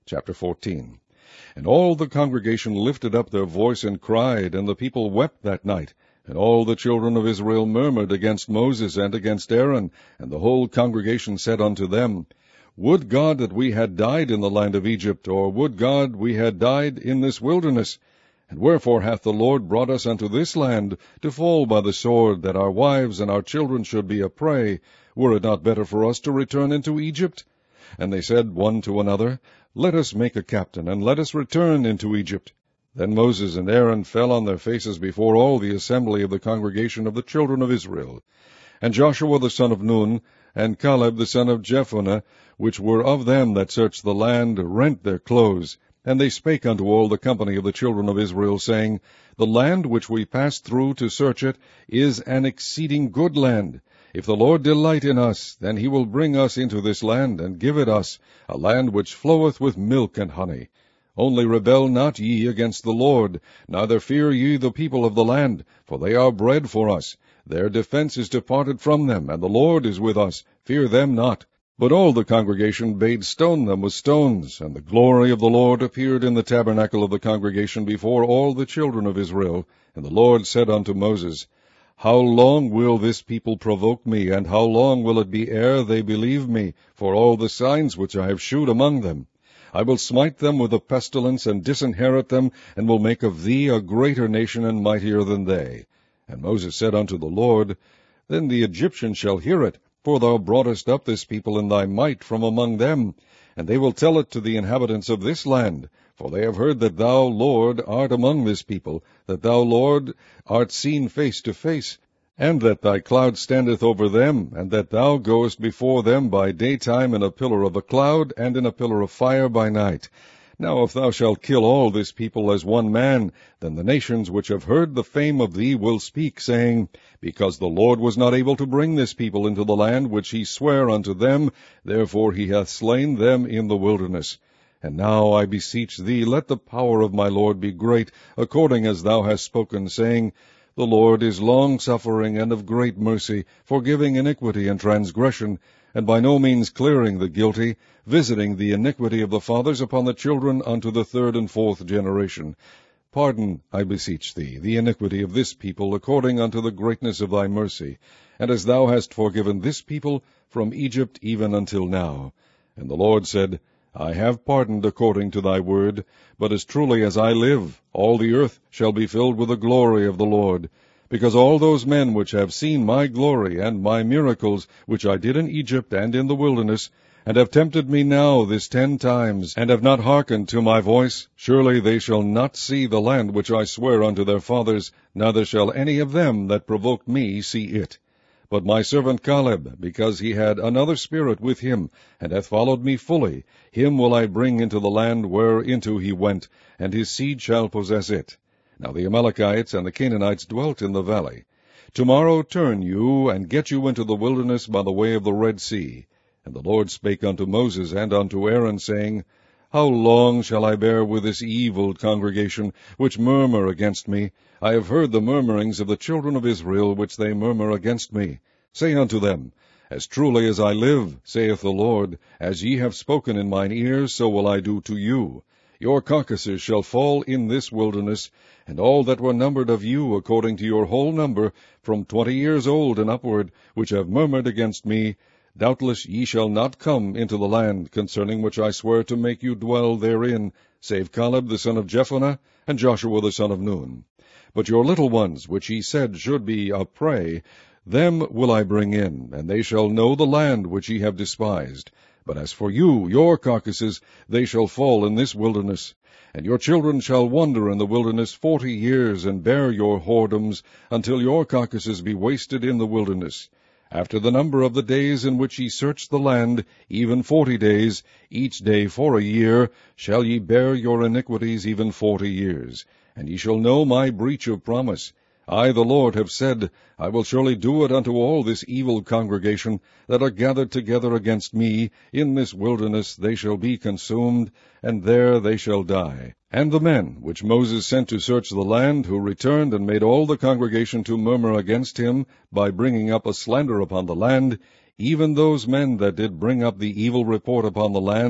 Chapter 14. And all the congregation lifted up their voice and cried, and the people wept that night. And all the children of Israel murmured against Moses and against Aaron. And the whole congregation said unto them, Would God that we had died in the land of Egypt, or would God we had died in this wilderness? And wherefore hath the Lord brought us unto this land, to fall by the sword, that our wives and our children should be a prey? Were it not better for us to return into Egypt? And they said one to another, Let us make a captain, and let us return into Egypt. Then Moses and Aaron fell on their faces before all the assembly of the congregation of the children of Israel. And Joshua the son of Nun, and Caleb the son of Jephunneh, which were of them that searched the land, rent their clothes. And they spake unto all the company of the children of Israel, saying, The land which we passed through to search it is an exceeding good land. If the Lord delight in us, then he will bring us into this land, and give it us, a land which floweth with milk and honey. Only rebel not ye against the Lord, neither fear ye the people of the land, for they are bread for us. Their defense is departed from them, and the Lord is with us. Fear them not. But all the congregation bade stone them with stones, and the glory of the Lord appeared in the tabernacle of the congregation before all the children of Israel. And the Lord said unto Moses, How long will this people provoke me, and how long will it be ere they believe me, for all the signs which I have shewed among them? I will smite them with a pestilence, and disinherit them, and will make of thee a greater nation and mightier than they. And Moses said unto the Lord, Then the Egyptians shall hear it, for thou broughtest up this people in thy might from among them. And they will tell it to the inhabitants of this land, for they have heard that thou, Lord, art among this people, that thou, Lord, art seen face to face, and that thy cloud standeth over them, and that thou goest before them by daytime in a pillar of a cloud, and in a pillar of fire by night. Now if thou shalt kill all this people as one man, then the nations which have heard the fame of thee will speak, saying, Because the Lord was not able to bring this people into the land which he sware unto them, therefore he hath slain them in the wilderness. And now I beseech thee, let the power of my Lord be great, according as thou hast spoken, saying, The Lord is long-suffering and of great mercy, forgiving iniquity and transgression, and by no means clearing the guilty, visiting the iniquity of the fathers upon the children unto the third and fourth generation. Pardon, I beseech thee, the iniquity of this people, according unto the greatness of thy mercy, and as thou hast forgiven this people from Egypt even until now. And the Lord said, I have pardoned according to thy word, but as truly as I live, all the earth shall be filled with the glory of the Lord. Because all those men which have seen my glory and my miracles, which I did in Egypt and in the wilderness, and have tempted me now this 10 times, and have not hearkened to my voice, surely they shall not see the land which I swear unto their fathers, neither shall any of them that provoked me see it. But my servant Caleb, because he had another spirit with him, and hath followed me fully, him will I bring into the land whereinto he went, and his seed shall possess it. Now the Amalekites and the Canaanites dwelt in the valley. Tomorrow turn you, and get you into the wilderness by the way of the Red Sea. And the Lord spake unto Moses and unto Aaron, saying, How long shall I bear with this evil congregation, which murmur against me? I have heard the murmurings of the children of Israel, which they murmur against me. Say unto them, As truly as I live, saith the Lord, as ye have spoken in mine ears, so will I do to you. Your carcasses shall fall in this wilderness, and all that were numbered of you according to your whole number, from 20 years old and upward, which have murmured against me, doubtless ye shall not come into the land, concerning which I swear to make you dwell therein, save Caleb the son of Jephunneh, and Joshua the son of Nun. But your little ones, which ye said should be a prey, them will I bring in, and they shall know the land which ye have despised. But as for you, your carcasses, they shall fall in this wilderness. And your children shall wander in the wilderness 40 years, and bear your whoredoms, until your carcasses be wasted in the wilderness. After the number of the days in which ye search the land, even 40 days, each day for a year, shall ye bear your iniquities even 40 years. And ye shall know my breach of promise. I, the Lord, have said, I will surely do it unto all this evil congregation that are gathered together against me. In this wilderness they shall be consumed, and there they shall die. And the men which Moses sent to search the land, who returned and made all the congregation to murmur against him, by bringing up a slander upon the land, even those men that did bring up the evil report upon the land,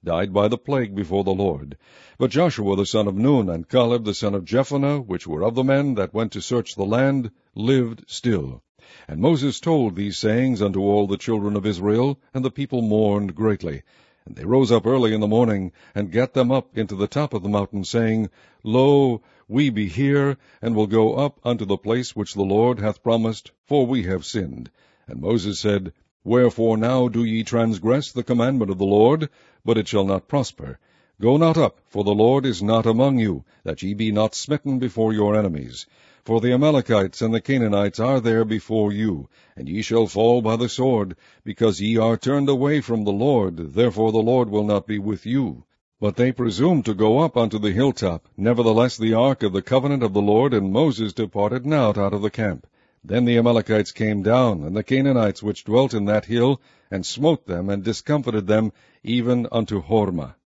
died by the plague before the Lord. But Joshua the son of Nun, and Caleb the son of Jephunneh, which were of the men that went to search the land, lived still. And Moses told these sayings unto all the children of Israel, and the people mourned greatly. And they rose up early in the morning, and gat them up into the top of the mountain, saying, Lo, we be here, and will go up unto the place which the Lord hath promised, for we have sinned. And Moses said, Wherefore now do ye transgress the commandment of the Lord? But it shall not prosper. Go not up, for the Lord is not among you, that ye be not smitten before your enemies. For the Amalekites and the Canaanites are there before you, and ye shall fall by the sword, because ye are turned away from the Lord, therefore the Lord will not be with you. But they presumed to go up unto the hilltop. Nevertheless the ark of the covenant of the Lord and Moses departed not out of the camp. Then the Amalekites came down, and the Canaanites which dwelt in that hill, and smote them, and discomfited them, even unto Hormah.